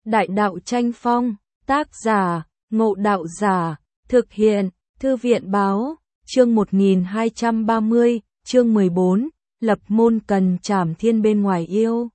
Đại đạo tranh phong, tác giả, Ngộ Đạo Giả, thực hiện, Thư viện báo, chương 1230, chương 14, lập môn cần trảm thiên bên ngoài yêu.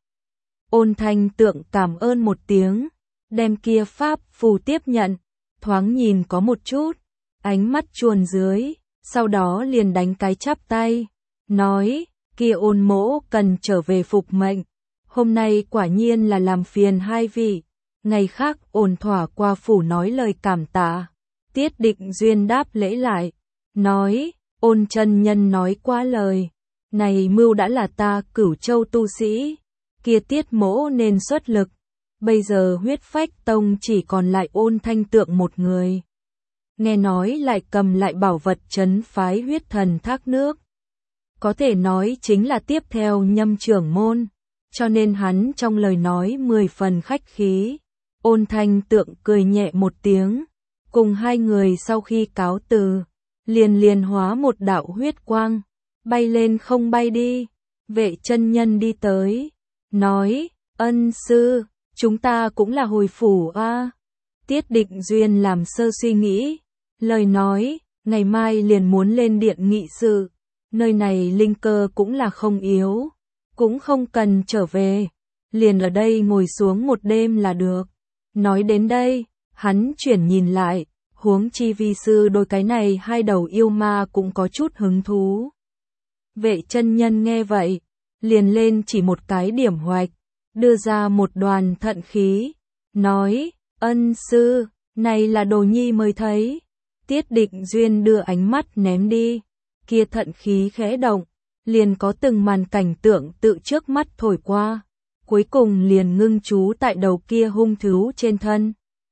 Ôn Thanh Tượng cảm ơn một tiếng, đem kia pháp phù tiếp nhận, thoáng nhìn có một chút, ánh mắt chuồn dưới, sau đó liền đánh cái chắp tay, nói, kia Ôn mỗ cần trở về phục mệnh, hôm nay quả nhiên là làm phiền hai vị, ngày khác ổn thỏa qua phủ nói lời cảm tạ. Tiết Định Duyên đáp lễ lại, nói, Ôn chân nhân nói quá lời, này mưu đã là ta Cửu Châu tu sĩ, kia Tiết mỗ nên xuất lực, bây giờ Huyết Phách Tông chỉ còn lại Ôn Thanh Tượng một người. Nghe nói lại cầm lại bảo vật trấn phái huyết thần thác nước. Có thể nói chính là tiếp theo Nhâm trưởng môn, cho nên hắn trong lời nói 10 phần khách khí. Ôn Thanh Tượng cười nhẹ một tiếng, cùng hai người sau khi cáo từ, liền hóa một đạo huyết quang, bay lên không bay đi. Vệ chân nhân đi tới, nói, ân sư, chúng ta cũng là hồi phủ a. Tiết Định Duyên làm sơ suy nghĩ, lời nói, ngày mai liền muốn lên điện nghị sự, nơi này linh cơ cũng là không yếu, cũng không cần trở về, liền ở đây ngồi xuống một đêm là được. Nói đến đây, hắn chuyển nhìn lại, huống chi vi sư đôi cái này hai đầu yêu ma cũng có chút hứng thú. Vệ chân nhân nghe vậy, liền lên chỉ một cái điểm hoạch, đưa ra một đoàn thận khí, nói, ân sư, này là đồ nhi mới thấy. Tiết Định Duyên đưa ánh mắt ném đi, kia thận khí khẽ động, liền có từng màn cảnh tượng tự trước mắt thổi qua, cuối cùng liền ngưng chú tại đầu kia hung thú trên thân.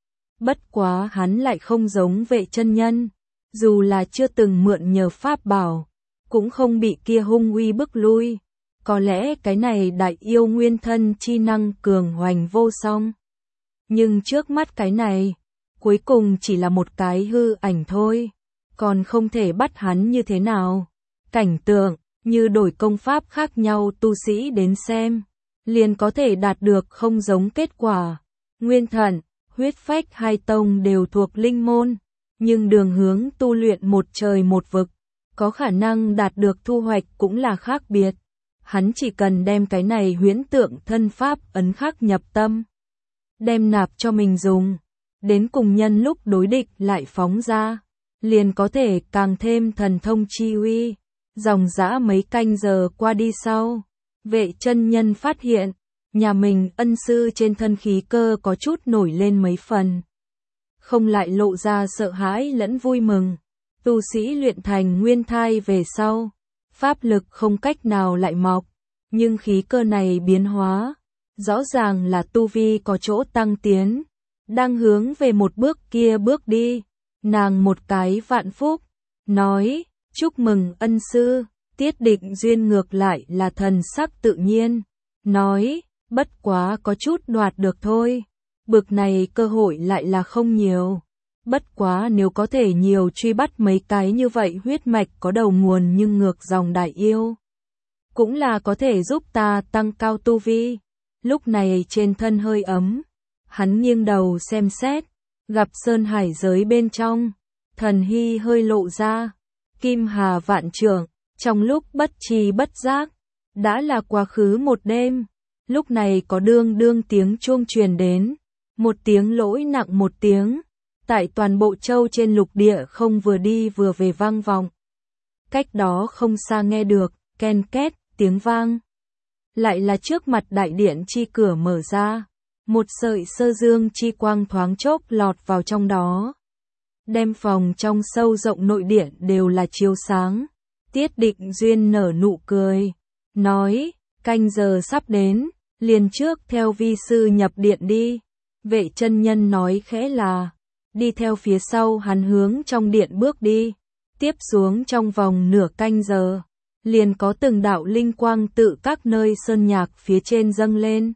Bất quá hắn lại không giống vệ chân nhân, dù là chưa từng mượn nhờ pháp bảo, cũng không bị kia hung uy bức lui, có lẽ cái này đại yêu nguyên thân chi năng cường hoành vô song. Nhưng trước mắt cái này, cuối cùng chỉ là một cái hư ảnh thôi, còn không thể bắt hắn như thế nào. Cảnh tượng, như đổi công pháp khác nhau tu sĩ đến xem, liền có thể đạt được không giống kết quả. Nguyên Thận, Huyết Phách hai tông đều thuộc linh môn, nhưng đường hướng tu luyện một trời một vực, có khả năng đạt được thu hoạch cũng là khác biệt. Hắn chỉ cần đem cái này huyễn tượng thân pháp ấn khắc nhập tâm, đem nạp cho mình dùng, đến cùng nhân lúc đối địch lại phóng ra, liền có thể càng thêm thần thông chi uy. Dòng dã mấy canh giờ qua đi sau, vệ chân nhân phát hiện, nhà mình ân sư trên thân khí cơ có chút nổi lên mấy phần. Không lại lộ ra sợ hãi lẫn vui mừng. Tu sĩ luyện thành nguyên thai về sau, pháp lực không cách nào lại mọc, nhưng khí cơ này biến hóa, rõ ràng là tu vi có chỗ tăng tiến, đang hướng về một bước kia bước đi. Nàng một cái vạn phúc, nói, chúc mừng ân sư. Tiết Định Duyên ngược lại là thần sắc tự nhiên, nói, bất quá có chút đoạt được thôi, bực này cơ hội lại là không nhiều, bất quá nếu có thể nhiều truy bắt mấy cái như vậy huyết mạch có đầu nguồn nhưng ngược dòng đại yêu, cũng là có thể giúp ta tăng cao tu vi. Lúc này trên thân hơi ấm, hắn nghiêng đầu xem xét, gặp sơn hải giới bên trong, thần hy hơi lộ ra, kim hà vạn trượng. Trong lúc bất tri bất giác, đã là quá khứ một đêm, lúc này có đương đương tiếng chuông truyền đến, một tiếng lỗi nặng một tiếng, tại toàn bộ châu trên lục địa không vừa đi vừa về vang vọng. Cách đó không xa nghe được, ken két, tiếng vang. Lại là trước mặt đại điện chi cửa mở ra, một sợi sơ dương chi quang thoáng chốc lọt vào trong đó. Đem phòng trong sâu rộng nội điện đều là chiếu sáng. Tiết Định Duyên nở nụ cười, nói, canh giờ sắp đến, liền trước theo vi sư nhập điện đi. Vệ chân nhân nói khẽ là, đi theo phía sau hắn hướng trong điện bước đi, tiếp xuống trong vòng nửa canh giờ, liền có từng đạo linh quang tự các nơi sơn nhạc phía trên dâng lên,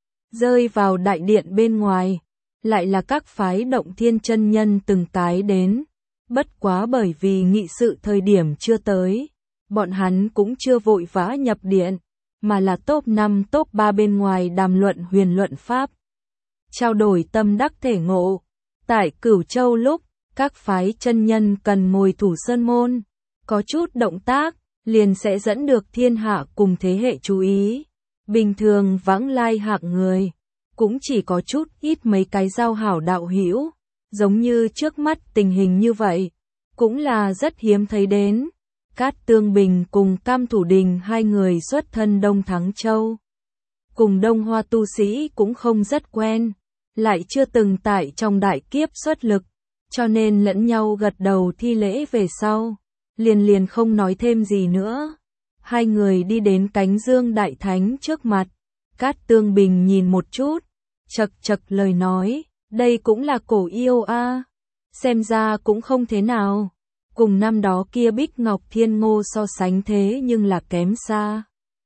rơi vào đại điện bên ngoài, lại là các phái động thiên chân nhân từng cái đến. Bất quá bởi vì nghị sự thời điểm chưa tới, bọn hắn cũng chưa vội vã nhập điện, mà là top 5 top 3 bên ngoài đàm luận huyền luận pháp. trao đổi tâm đắc thể ngộ. Tại Cửu Châu lúc, các phái chân nhân cần ngồi thủ sơn môn, có chút động tác, liền sẽ dẫn được thiên hạ cùng thế hệ chú ý. Bình thường vãng lai hạng người, cũng chỉ có chút ít mấy cái giao hảo đạo hữu, giống như trước mắt tình hình như vậy, cũng là rất hiếm thấy đến. Cát Tương Bình cùng Cam Thủ Đình hai người xuất thân Đông Thắng Châu, cùng Đông Hoa tu sĩ cũng không rất quen, lại chưa từng tại trong đại kiếp xuất lực, cho nên lẫn nhau gật đầu thi lễ về sau, liền không nói thêm gì nữa. Hai người đi đến Cánh Dương Đại Thánh trước mặt, Cát Tương Bình nhìn một chút, chật lời nói, đây cũng là cổ yêu a, xem ra cũng không thế nào, cùng năm đó kia Bích Ngọc Thiên Ngô so sánh thế nhưng là kém xa.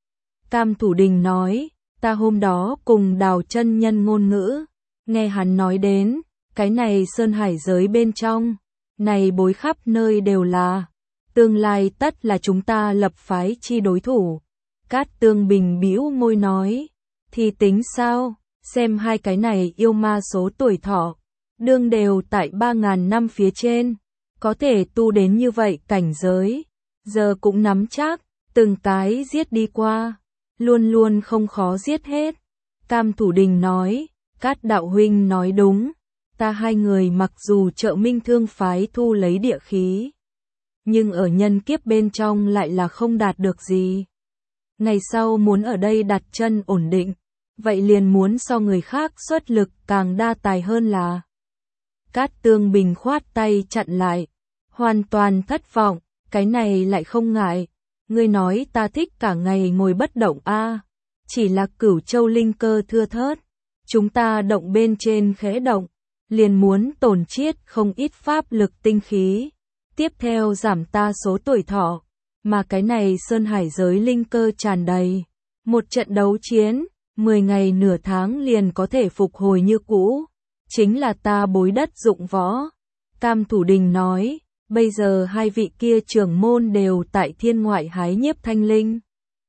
Cam Thủ Đình nói, ta hôm đó cùng Đào chân nhân ngôn ngữ, nghe hắn nói đến, cái này sơn hải giới bên trong, này bối khắp nơi đều là, tương lai tất là chúng ta lập phái chi đối thủ. Cát Tương Bình bĩu môi nói, thì tính sao, xem hai cái này yêu ma số tuổi thọ, đương đều tại 3.000 năm phía trên, có thể tu đến như vậy cảnh giới, giờ cũng nắm chắc, từng cái giết đi qua, luôn không khó giết hết. Cam Thủ Đình nói, Cát đạo huynh nói đúng, ta hai người mặc dù trợ Minh Thương phái thu lấy địa khí, nhưng ở nhân kiếp bên trong lại là không đạt được gì. Ngày sau muốn ở đây đặt chân ổn định, vậy liền muốn so người khác xuất lực càng đa tài hơn là. Cát Tương Bình khoát tay chặn lại, hoàn toàn thất vọng, cái này lại không ngại, ngươi nói ta thích cả ngày ngồi bất động a, chỉ là Cửu Châu linh cơ thưa thớt, chúng ta động bên trên khẽ động, liền muốn tổn chiết không ít pháp lực tinh khí, tiếp theo giảm ta số tuổi thọ, mà cái này sơn hải giới linh cơ tràn đầy, một trận đấu chiến, 10 ngày nửa tháng liền có thể phục hồi như cũ, chính là ta bối đất dụng võ. Cam Thủ Đình nói, bây giờ hai vị kia trưởng môn đều tại thiên ngoại hái nhiếp thanh linh.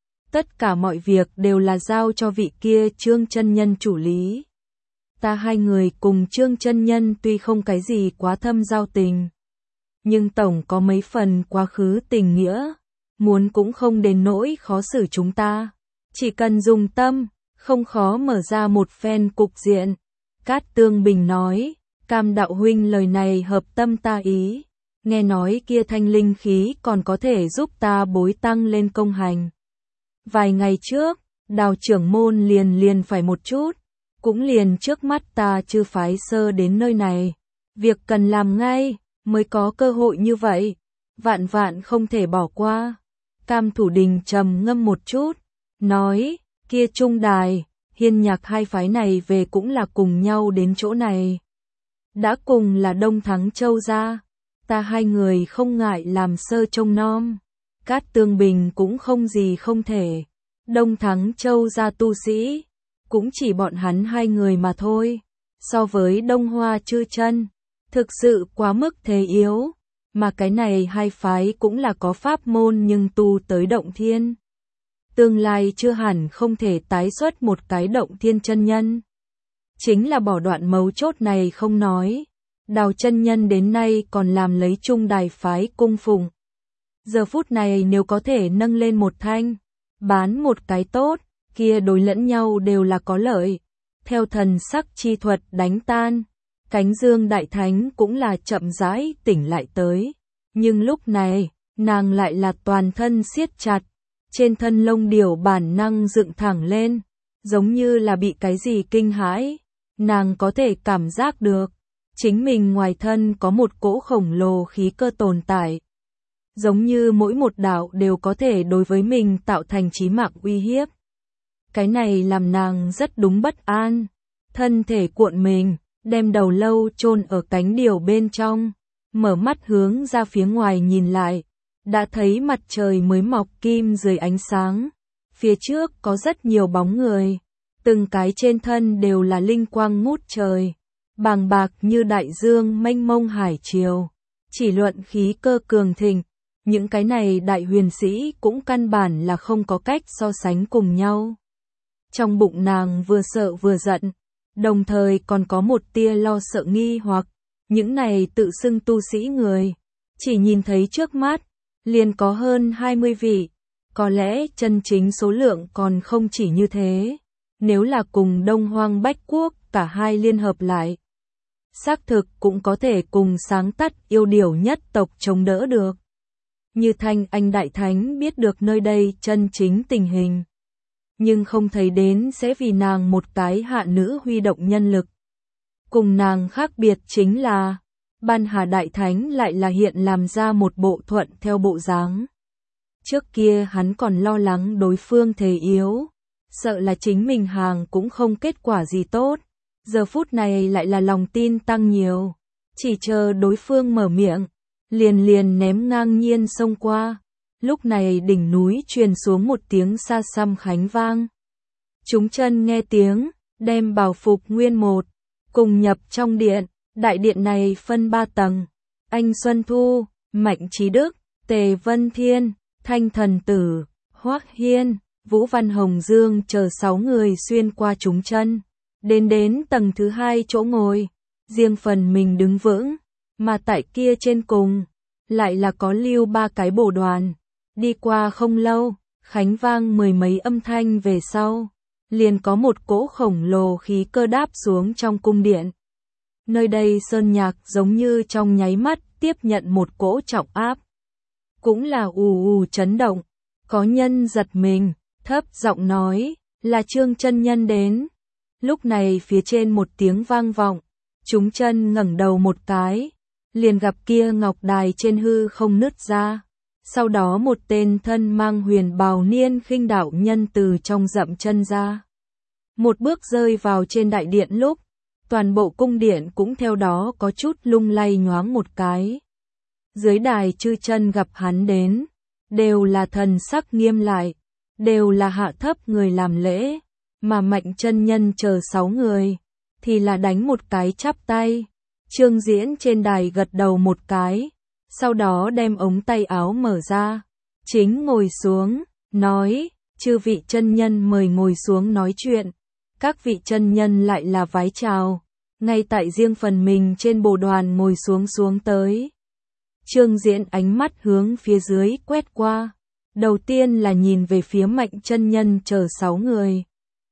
Tất cả mọi việc đều là giao cho vị kia Trương chân nhân chủ lý. Ta hai người cùng Trương chân nhân tuy không cái gì quá thâm giao tình, nhưng tổng có mấy phần quá khứ tình nghĩa, muốn cũng không đến nỗi khó xử chúng ta. Chỉ cần dùng tâm, không khó mở ra một phen cục diện. Cát Tương Bình nói, Cam đạo huynh lời này hợp tâm ta ý, nghe nói kia thanh linh khí còn có thể giúp ta bối tăng lên công hành. Vài ngày trước, Đào trưởng môn liền phải một chút, cũng liền trước mắt ta chư phái sơ đến nơi này, việc cần làm ngay, mới có cơ hội như vậy, vạn không thể bỏ qua. Cam Thủ Đình trầm ngâm một chút, nói, kia Trung Đài, Hiên Nhạc hai phái này về cũng là cùng nhau đến chỗ này. Đã cùng là Đông Thắng Châu ra, ta hai người không ngại làm sơ trông nom. Cát Tương Bình cũng không gì không thể. Đông Thắng Châu ra tu sĩ, cũng chỉ bọn hắn hai người mà thôi. So với Đông Hoa Chư Chân, thực sự quá mức thế yếu. Mà cái này hai phái cũng là có pháp môn nhưng tu tới động thiên. Tương lai chưa hẳn không thể tái xuất một cái động thiên chân nhân. Chính là bỏ đoạn mấu chốt này không nói. Đào chân nhân đến nay còn làm lấy Trung Đài phái cung phụng. Giờ phút này nếu có thể nâng lên một thanh, bán một cái tốt, kia đối lẫn nhau đều là có lợi. Theo thần sắc chi thuật đánh tan, Cánh Dương Đại Thánh cũng là chậm rãi tỉnh lại tới. Nhưng lúc này, nàng lại là toàn thân siết chặt, trên thân lông điểu bản năng dựng thẳng lên, giống như là bị cái gì kinh hãi. Nàng có thể cảm giác được, chính mình ngoài thân có một cỗ khổng lồ khí cơ tồn tại. Giống như mỗi một đạo đều có thể đối với mình tạo thành chí mạng uy hiếp. Cái này làm nàng rất đúng bất an, thân thể cuộn mình, đem đầu lâu chôn ở cánh điểu bên trong, mở mắt hướng ra phía ngoài nhìn lại, đã thấy mặt trời mới mọc kim dưới ánh sáng, phía trước có rất nhiều bóng người, từng cái trên thân đều là linh quang ngút trời, bàng bạc như đại dương mênh mông hải triều, chỉ luận khí cơ cường thịnh, những cái này đại huyền sĩ cũng căn bản là không có cách so sánh cùng nhau. Trong bụng nàng vừa sợ vừa giận, đồng thời còn có một tia lo sợ nghi hoặc, những này tự xưng tu sĩ người, chỉ nhìn thấy trước mắt, liền có hơn 20 vị, có lẽ chân chính số lượng còn không chỉ như thế, nếu là cùng Đông Hoang Bách Quốc cả hai liên hợp lại. Xác thực cũng có thể cùng sáng tắt yêu điểu nhất tộc chống đỡ được. Như Thanh Anh Đại Thánh biết được nơi đây chân chính tình hình, nhưng không thấy đến sẽ vì nàng một cái hạ nữ huy động nhân lực. Cùng nàng khác biệt chính là, Ban Hà Đại Thánh lại là hiện làm ra một bộ thuận theo bộ dáng. Trước kia hắn còn lo lắng đối phương thể yếu, sợ là chính mình hàng cũng không kết quả gì tốt. Giờ phút này lại là lòng tin tăng nhiều, chỉ chờ đối phương mở miệng, liền ném ngang nhiên xông qua. Lúc này đỉnh núi truyền xuống một tiếng xa xăm khánh vang. Chúng chân nghe tiếng, đem bảo phục nguyên một, cùng nhập trong điện. Đại điện này phân 3 tầng, Anh Xuân Thu, Mạnh Trí Đức, Tề Vân Thiên, Thanh Thần Tử, Hoắc Hiên, Vũ Văn Hồng Dương chờ 6 người xuyên qua chúng chân, đến tầng thứ 2 chỗ ngồi, riêng phần mình đứng vững, mà tại kia trên cùng, lại là có lưu 3 cái bồ đoàn. Đi qua không lâu, khánh vang mười mấy âm thanh về sau, liền có một cỗ khổng lồ khí cơ đáp xuống trong cung điện. Nơi đây sơn nhạc giống như trong nháy mắt tiếp nhận một cỗ trọng áp. Cũng là ù chấn động, có nhân giật mình, thấp giọng nói, là Trương chân nhân đến. Lúc này phía trên một tiếng vang vọng, chúng chân ngẩng đầu một cái, liền gặp kia ngọc đài trên hư không nứt ra. Sau đó một tên thân mang huyền bào niên khinh đạo nhân từ trong dậm chân ra. Một bước rơi vào trên đại điện lúc, toàn bộ cung điện cũng theo đó có chút lung lay nhoáng một cái. Dưới đài chư chân gặp hắn đến, đều là thần sắc nghiêm lại, đều là hạ thấp người làm lễ, mà Mạnh chân nhân chờ 6 người, thì là đánh một cái chắp tay. Trương Diễn trên đài gật đầu một cái, sau đó đem ống tay áo mở ra, chính ngồi xuống, nói, chư vị chân nhân mời ngồi xuống nói chuyện. Các vị chân nhân lại là vái chào, ngay tại riêng phần mình trên bồ đoàn ngồi xuống tới. Trương Diễn ánh mắt hướng phía dưới quét qua, đầu tiên là nhìn về phía Mạnh chân nhân chờ 6 người.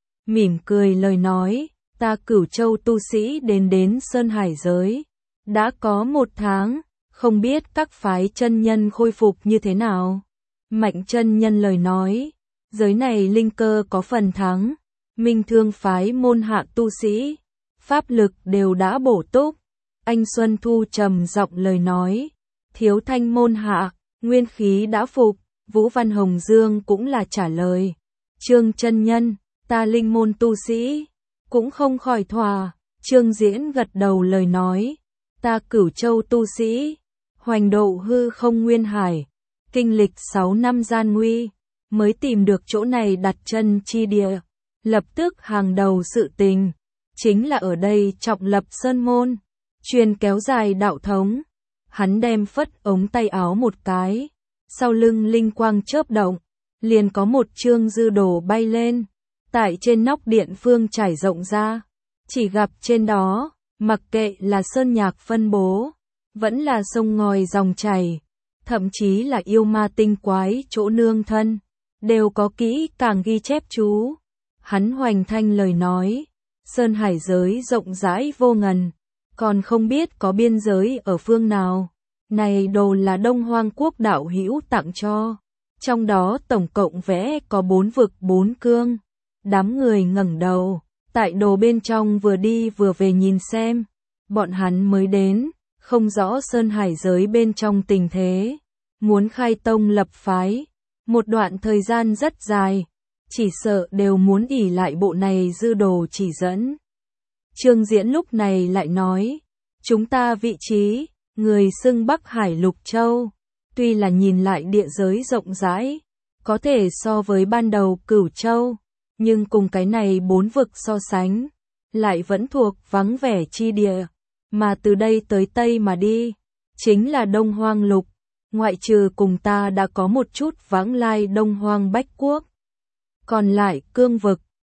Mỉm cười lời nói, ta Cửu Châu tu sĩ đến Sơn Hải giới, đã có 1 tháng, không biết các phái chân nhân khôi phục như thế nào. Mạnh chân nhân lời nói, giới này linh cơ có phần thắng, Minh Thương phái môn hạ tu sĩ, pháp lực đều đã bổ túc. Anh Xuân Thu trầm giọng lời nói, Thiếu Thanh môn hạ, nguyên khí đã phục. Vũ Văn Hồng Dương cũng là trả lời, Trương chân nhân, ta linh môn tu sĩ, cũng không khỏi thỏa. Trương Diễn gật đầu lời nói, ta Cửu Châu tu sĩ, hoành độ hư không nguyên hải, kinh lịch 6 năm gian nguy, mới tìm được chỗ này đặt chân chi địa. Lập tức hàng đầu sự tình, chính là ở đây trọng lập sơn môn, truyền kéo dài đạo thống. Hắn đem phất ống tay áo một cái, sau lưng linh quang chớp động, liền có một chương dư đồ bay lên, tại trên nóc điện phương trải rộng ra, chỉ gặp trên đó, mặc kệ là sơn nhạc phân bố, vẫn là sông ngòi dòng chảy, thậm chí là yêu ma tinh quái chỗ nương thân, đều có kỹ càng ghi chép chú. Hắn hoành thanh lời nói, Sơn Hải giới rộng rãi vô ngần, còn không biết có biên giới ở phương nào. Này đồ là Đông Hoang Quốc đạo hữu tặng cho, trong đó tổng cộng vẽ có 4 vực 4 cương. Đám người ngẩng đầu, tại đồ bên trong vừa đi vừa về nhìn xem, bọn hắn mới đến, không rõ Sơn Hải giới bên trong tình thế, muốn khai tông lập phái, một đoạn thời gian rất dài, chỉ sợ đều muốn ỷ lại bộ này dư đồ chỉ dẫn. Trương Diễn lúc này lại nói, chúng ta vị trí, người xưng Bắc Hải Lục Châu, tuy là nhìn lại địa giới rộng rãi, có thể so với ban đầu Cửu Châu, nhưng cùng cái này 4 vực so sánh, lại vẫn thuộc vắng vẻ chi địa, mà từ đây tới Tây mà đi, chính là Đông Hoang Lục, ngoại trừ cùng ta đã có một chút vãng lai Đông Hoang Bách Quốc. Còn lại cương vực,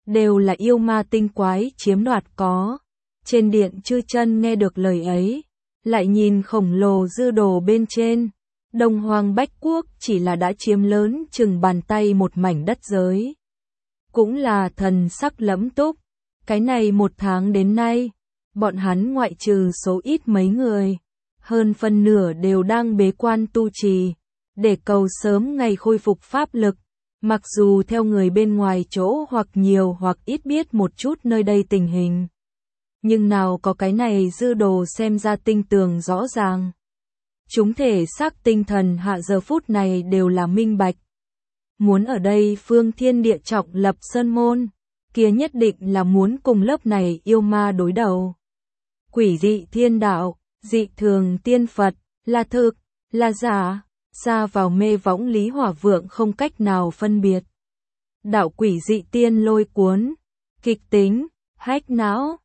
đều là yêu ma tinh quái chiếm đoạt có. Trên điện chư chân nghe được lời ấy, lại nhìn khổng lồ dư đồ bên trên. Đông Hoang Bách Quốc chỉ là đã chiếm lớn chừng bàn tay một mảnh đất giới. Cũng là thần sắc lẫm túc. Cái này 1 tháng đến nay, bọn hắn ngoại trừ số ít mấy người, hơn phân nửa đều đang bế quan tu trì, để cầu sớm ngày khôi phục pháp lực. Mặc dù theo người bên ngoài chỗ hoặc nhiều hoặc ít biết một chút nơi đây tình hình, nhưng nào có cái này dư đồ xem ra tinh tường rõ ràng. Chúng thể xác tinh thần hạ giờ phút này đều là minh bạch. Muốn ở đây phương thiên địa trọng lập sơn môn, kia nhất định là muốn cùng lớp này yêu ma đối đầu. Quỷ dị thiên đạo, dị thường tiên Phật, là thực, là giả, xa vào mê võng Lý Hỏa Vượng không cách nào phân biệt. Đạo quỷ dị tiên lôi cuốn, kịch tính, hách não,